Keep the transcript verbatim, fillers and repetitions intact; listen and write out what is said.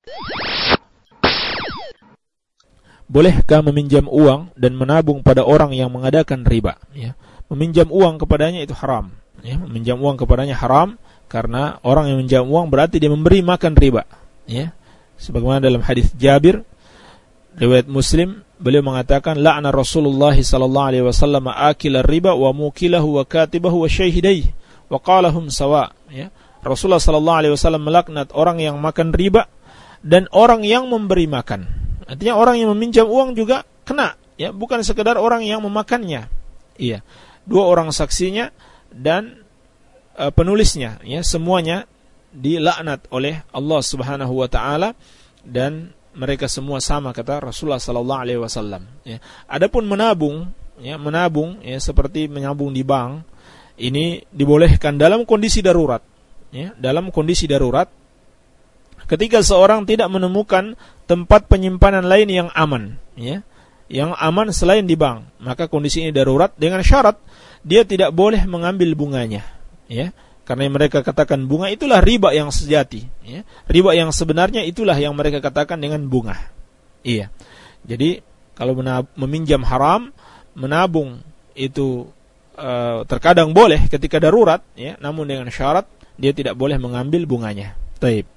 Bolehkah meminjam uang dan menabung pada orang yang mengadakan riba? Ya. Meminjam uang kepadanya itu haram. Ya. Meminjam uang kepadanya haram karena orang yang meminjam uang berarti dia memberi makan riba. Ya. Sebagaimana dalam hadis Jabir riwayat Muslim, beliau mengatakan la'ana Rasulullah sallallahu alaihi wasallam akila riba wa mukilahu wa katibahu wa syahidaihi wa qalahum sawa. Ya. Rasulullah sallallahu alaihi wasallam melaknat orang yang makan riba dan orang yang memberi makan. Artinya orang yang meminjam uang juga kena, ya, bukan sekedar orang yang memakannya. Iya. Dua orang saksinya dan uh, penulisnya, ya, semuanya dilaknat oleh Allah Subhanahu wa taala dan mereka semua sama, kata Rasulullah sallallahu alaihi wasallam, ya. Adapun menabung, ya, menabung, ya, seperti menabung di bank, ini dibolehkan dalam kondisi darurat, ya, dalam kondisi darurat. Ketika seorang tidak menemukan tempat penyimpanan lain yang aman, ya, yang aman selain di bank, maka kondisi ini darurat dengan syarat dia tidak boleh mengambil bunganya, ya, karena mereka katakan bunga itulah riba yang sejati, ya. Riba yang sebenarnya itulah yang mereka katakan dengan bunga. Iya. Jadi kalau menab- meminjam haram, menabung itu uh, terkadang boleh ketika darurat, ya, namun dengan syarat dia tidak boleh mengambil bunganya. Taib.